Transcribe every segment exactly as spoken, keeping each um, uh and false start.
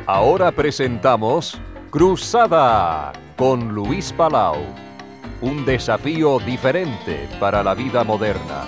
Ahora presentamos Cruzada con Luis Palau. Un desafío diferente para la vida moderna.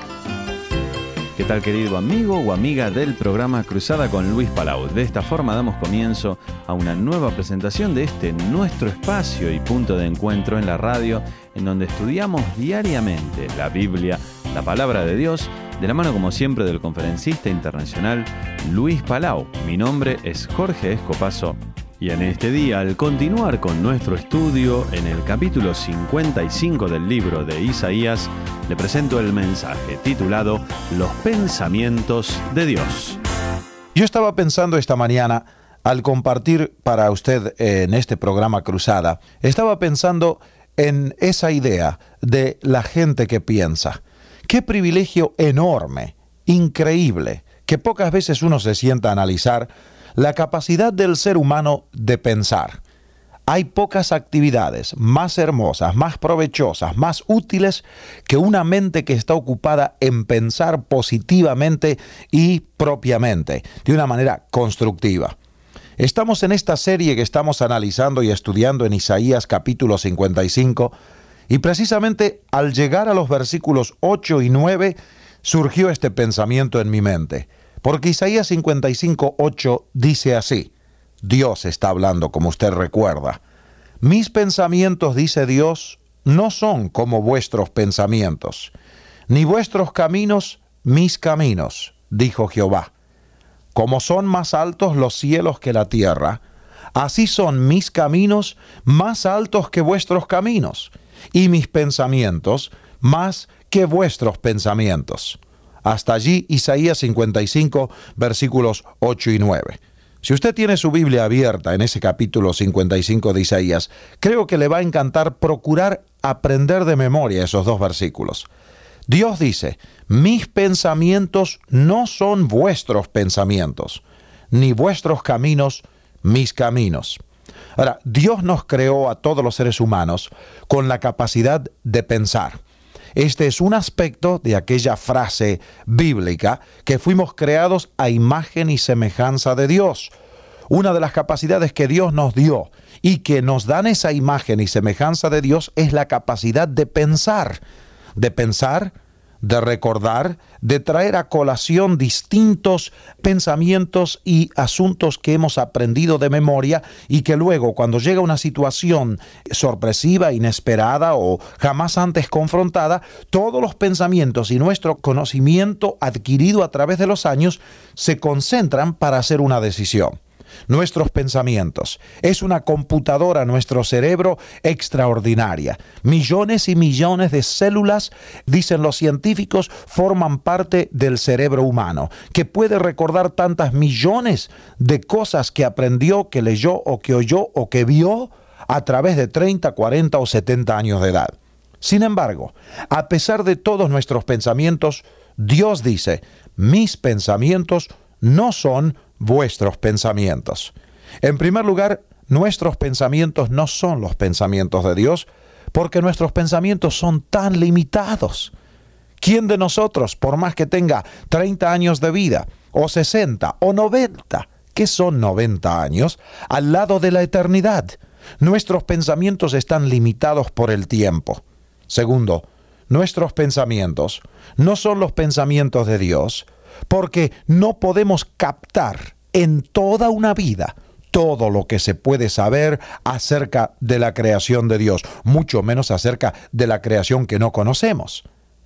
¿Qué tal, querido amigo o amiga del programa Cruzada con Luis Palau? De esta forma damos comienzo a una nueva presentación de este nuestro espacio y punto de encuentro en la radio, en donde estudiamos diariamente la Biblia, la palabra de Dios, de la mano como siempre del conferencista internacional Luis Palau. Mi nombre es Jorge Escopazo. Y en este día, al continuar con nuestro estudio en el capítulo cincuenta y cinco del libro de Isaías, le presento el mensaje titulado Los pensamientos de Dios. Yo estaba pensando esta mañana, al compartir para usted en este programa Cruzada, estaba pensando en esa idea de la gente que piensa. Qué privilegio enorme, increíble, que pocas veces uno se sienta a analizar la capacidad del ser humano de pensar. Hay pocas actividades más hermosas, más provechosas, más útiles que una mente que está ocupada en pensar positivamente y propiamente, de una manera constructiva. Estamos en esta serie que estamos analizando y estudiando en Isaías capítulo cincuenta y cinco, y precisamente al llegar a los versículos ocho y nueve surgió este pensamiento en mi mente. Porque Isaías cincuenta y cinco, ocho dice así, Dios está hablando, como usted recuerda. Mis pensamientos, dice Dios, no son como vuestros pensamientos, ni vuestros caminos mis caminos, dijo Jehová. Como son más altos los cielos que la tierra, así son mis caminos más altos que vuestros caminos, y mis pensamientos más que vuestros pensamientos. Hasta allí Isaías cincuenta y cinco, versículos ocho y nueve. Si usted tiene su Biblia abierta en ese capítulo cincuenta y cinco de Isaías, creo que le va a encantar procurar aprender de memoria esos dos versículos. Dios dice, mis pensamientos no son vuestros pensamientos, ni vuestros caminos mis caminos. Ahora, Dios nos creó a todos los seres humanos con la capacidad de pensar. Este es un aspecto de aquella frase bíblica que fuimos creados a imagen y semejanza de Dios. Una de las capacidades que Dios nos dio y que nos dan esa imagen y semejanza de Dios es la capacidad de pensar, de pensar, de recordar, de traer a colación distintos pensamientos y asuntos que hemos aprendido de memoria y que luego, cuando llega una situación sorpresiva, inesperada o jamás antes confrontada, todos los pensamientos y nuestro conocimiento adquirido a través de los años se concentran para hacer una decisión. Nuestros pensamientos. Es una computadora, nuestro cerebro, extraordinaria. Millones y millones de células, dicen los científicos, forman parte del cerebro humano, que puede recordar tantas millones de cosas que aprendió, que leyó o que oyó o que vio a través de treinta, cuarenta o setenta años de edad. Sin embargo, a pesar de todos nuestros pensamientos, Dios dice, mis pensamientos no son vuestros pensamientos. En primer lugar, nuestros pensamientos no son los pensamientos de Dios, porque nuestros pensamientos son tan limitados. ¿Quién de nosotros, por más que tenga treinta años de vida, o sesenta, o noventa, que son noventa años, al lado de la eternidad? Nuestros pensamientos están limitados por el tiempo. Segundo, nuestros pensamientos no son los pensamientos de Dios, porque no podemos captar en toda una vida todo lo que se puede saber acerca de la creación de Dios, mucho menos acerca de la creación que no conocemos.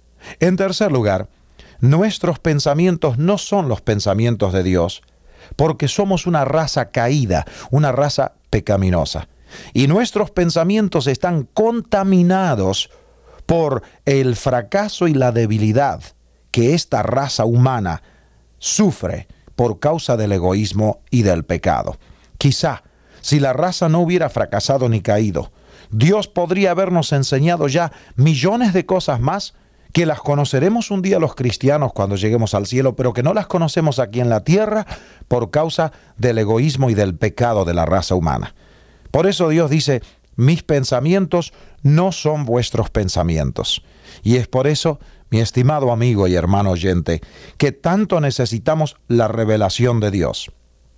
En tercer lugar, nuestros pensamientos no son los pensamientos de Dios, porque somos una raza caída, una raza pecaminosa. Y nuestros pensamientos están contaminados por el fracaso y la debilidad que esta raza humana sufre por causa del egoísmo y del pecado. Quizá, si la raza no hubiera fracasado ni caído, Dios podría habernos enseñado ya millones de cosas más que las conoceremos un día los cristianos cuando lleguemos al cielo, pero que no las conocemos aquí en la tierra por causa del egoísmo y del pecado de la raza humana. Por eso Dios dice, mis pensamientos no son vuestros pensamientos. Y es por eso, mi estimado amigo y hermano oyente, que tanto necesitamos la revelación de Dios.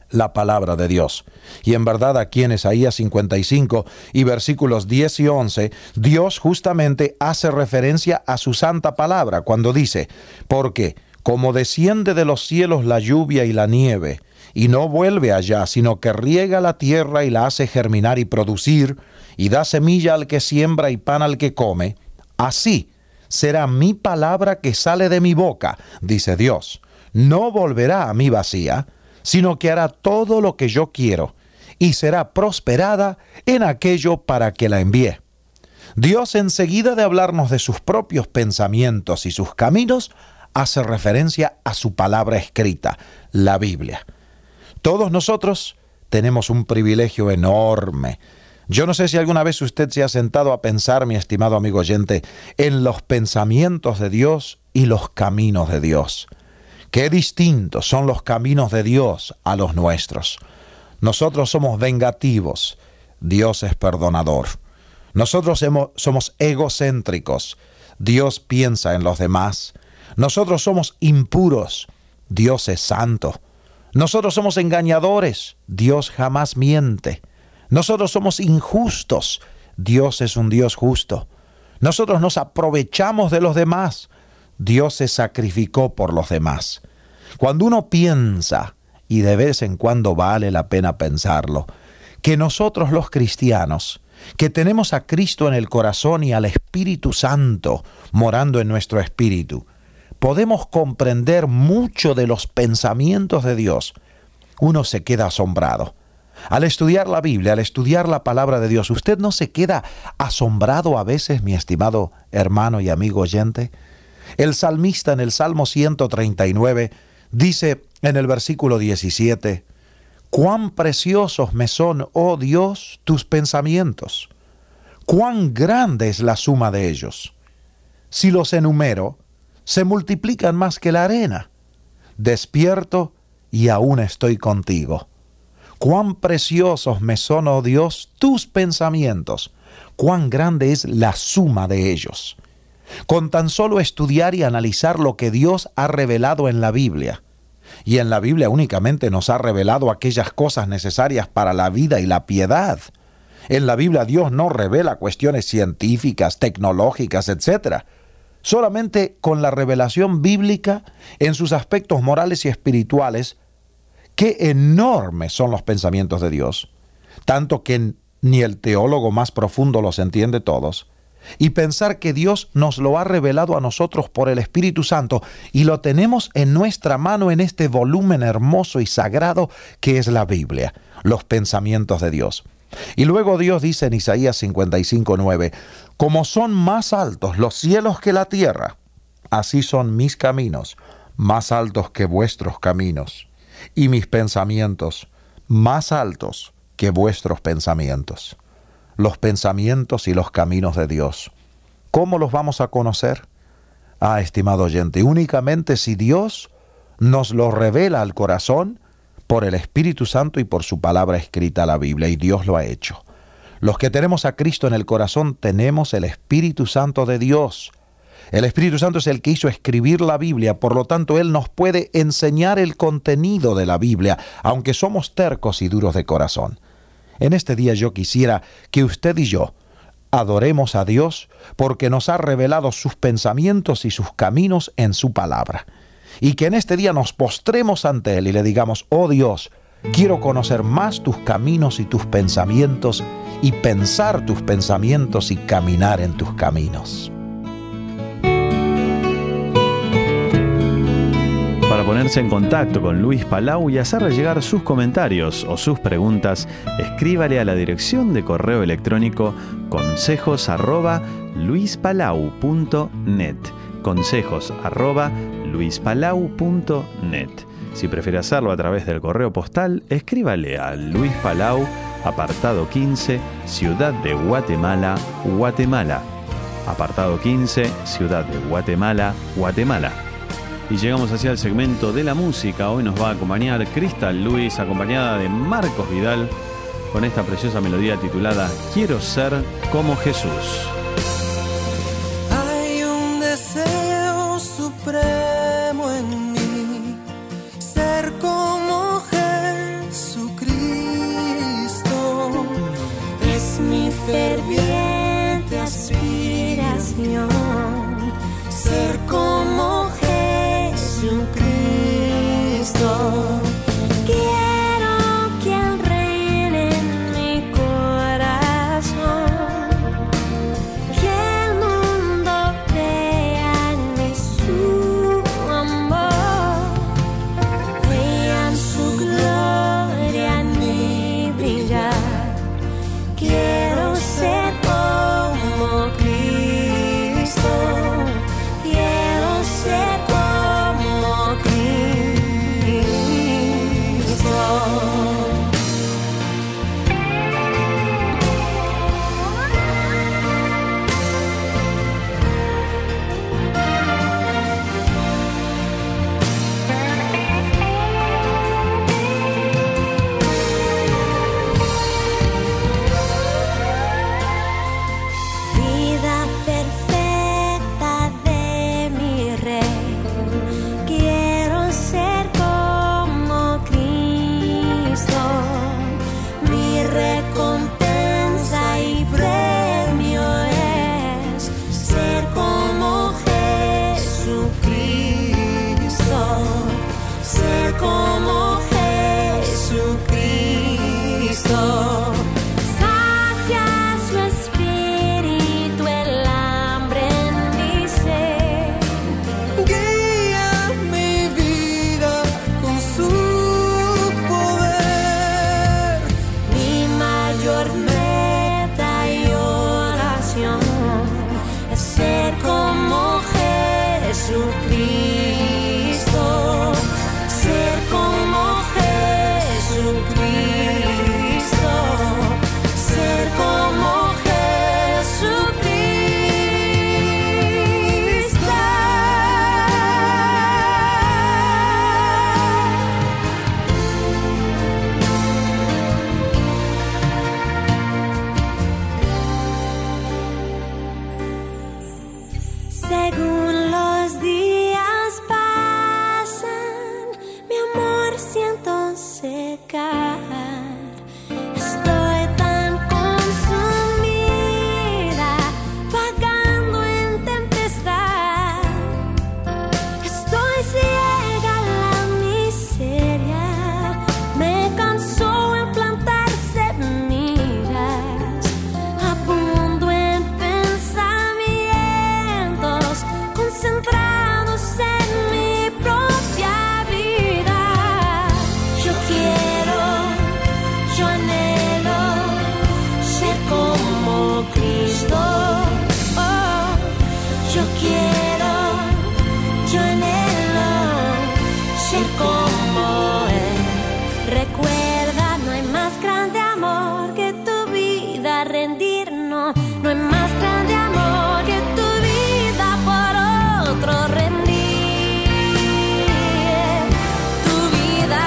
la palabra de Dios. Y en verdad aquí en Isaías cincuenta y cinco y versículos diez y once, Dios justamente hace referencia a su santa palabra cuando dice, porque como desciende de los cielos la lluvia y la nieve, y no vuelve allá, sino que riega la tierra y la hace germinar y producir, y da semilla al que siembra y pan al que come, así será mi palabra que sale de mi boca, dice Dios. No volverá a mí vacía, sino que hará todo lo que yo quiero, y será prosperada en aquello para que la envié. Dios, enseguida de hablarnos de sus propios pensamientos y sus caminos, hace referencia a su palabra escrita, la Biblia. Todos nosotros tenemos un privilegio enorme. Yo no sé si alguna vez usted se ha sentado a pensar, mi estimado amigo oyente, en los pensamientos de Dios y los caminos de Dios. Qué distintos son los caminos de Dios a los nuestros. Nosotros somos vengativos, Dios es perdonador. Nosotros hemos, somos egocéntricos, Dios piensa en los demás. Nosotros somos impuros, Dios es santo. Nosotros somos engañadores, Dios jamás miente. Nosotros somos injustos, Dios es un Dios justo. Nosotros nos aprovechamos de los demás, Dios se sacrificó por los demás. Cuando uno piensa, y de vez en cuando vale la pena pensarlo, que nosotros los cristianos, que tenemos a Cristo en el corazón y al Espíritu Santo morando en nuestro espíritu, podemos comprender mucho de los pensamientos de Dios, uno se queda asombrado. Al estudiar la Biblia, al estudiar la palabra de Dios, ¿usted no se queda asombrado a veces, mi estimado hermano y amigo oyente? El salmista en el Salmo ciento treinta y nueve dice en el versículo diecisiete, «Cuán preciosos me son, oh Dios, tus pensamientos, cuán grande es la suma de ellos. Si los enumero, se multiplican más que la arena. Despierto y aún estoy contigo. Cuán preciosos me son, oh Dios, tus pensamientos, cuán grande es la suma de ellos». Con tan solo estudiar y analizar lo que Dios ha revelado en la Biblia, y en la Biblia únicamente nos ha revelado aquellas cosas necesarias para la vida y la piedad. En la Biblia Dios no revela cuestiones científicas, tecnológicas, etcétera. Solamente con la revelación bíblica en sus aspectos morales y espirituales, qué enormes son los pensamientos de Dios, tanto que ni el teólogo más profundo los entiende todos. Y pensar que Dios nos lo ha revelado a nosotros por el Espíritu Santo y lo tenemos en nuestra mano en este volumen hermoso y sagrado que es la Biblia, los pensamientos de Dios. Y luego Dios dice en Isaías cincuenta y cinco, nueve, «Como son más altos los cielos que la tierra, así son mis caminos, más altos que vuestros caminos, y mis pensamientos más altos que vuestros pensamientos». Los pensamientos y los caminos de Dios. ¿Cómo los vamos a conocer? Ah, estimado oyente, únicamente si Dios nos lo revela al corazón por el Espíritu Santo y por su palabra escrita, la Biblia, y Dios lo ha hecho. Los que tenemos a Cristo en el corazón tenemos el Espíritu Santo de Dios. El Espíritu Santo es el que hizo escribir la Biblia, por lo tanto Él nos puede enseñar el contenido de la Biblia, aunque somos tercos y duros de corazón. En este día yo quisiera que usted y yo adoremos a Dios porque nos ha revelado sus pensamientos y sus caminos en su palabra. Y que en este día nos postremos ante Él y le digamos, oh Dios, quiero conocer más tus caminos y tus pensamientos y pensar tus pensamientos y caminar en tus caminos. Para ponerse en contacto con Luis Palau y hacerle llegar sus comentarios o sus preguntas, escríbale a la dirección de correo electrónico consejos arroba luispalau punto net. Consejos arroba luispalau punto net. Si prefiere hacerlo a través del correo postal, escríbale a Luis Palau, apartado quince, Ciudad de Guatemala, Guatemala. Apartado quince, Ciudad de Guatemala, Guatemala. Y llegamos hacia el segmento de la música. Hoy nos va a acompañar Crystal Lewis, acompañada de Marcos Vidal, con esta preciosa melodía titulada Quiero ser como Jesús. Hay un deseo supremo en mí, ser como Jesús. ferviente aspiración, ser como Jesucristo. Quiero que Él reine en mi corazón, que el mundo vea en mí su amor, vean su gloria en mí brillar. Quiero ser como Cristo, quiero ser como Cristo. Vida perfecta de mi Rey, quiero ser como Cristo. Mi recompensa y premio es ser como Jesucristo, ser como Jesucristo. Sacia su espíritu el hambre en mi ser, guía mi vida con su poder. Mi mayor meta y oración es ser como Jesucristo, ser como Jesucristo, ser como Jesucristo. Según los días pasan, mi amor siento secar. Estoy tan consumida, vagando en tempestad. Estoy ciega a la miseria, me cansó en plantar semillas. Abundo en pensamientos concentrados en mi propia vida. Yo quiero, yo anhelo ser como Cristo. Oh, yo quiero, yo anhelo ser como Él. Recuerda, no hay más grande amor que tu vida rendir. No, no hay más grande amor que tu vida por otro rendir. Tu vida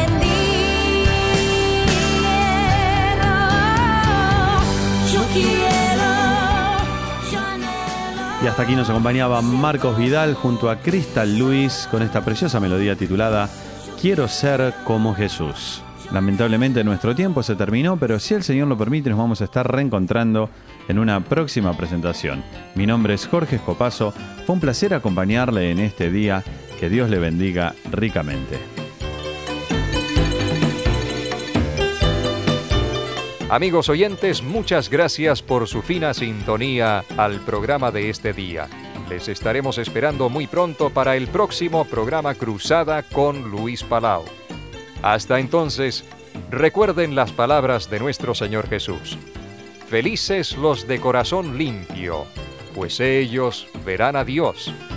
rendir. Oh, yo quiero, yo anhelo. Y hasta aquí nos acompañaba Marcos Vidal junto a Crystal Lewis con esta preciosa melodía titulada Quiero ser como Jesús. Lamentablemente nuestro tiempo se terminó, pero si el Señor lo permite nos vamos a estar reencontrando en una próxima presentación. Mi nombre es Jorge Escopazo, fue un placer acompañarle en este día, que Dios le bendiga ricamente. Amigos oyentes, muchas gracias por su fina sintonía al programa de este día. Les estaremos esperando muy pronto para el próximo programa Cruzada con Luis Palau. Hasta entonces, recuerden las palabras de nuestro Señor Jesús. Felices los de corazón limpio, pues ellos verán a Dios.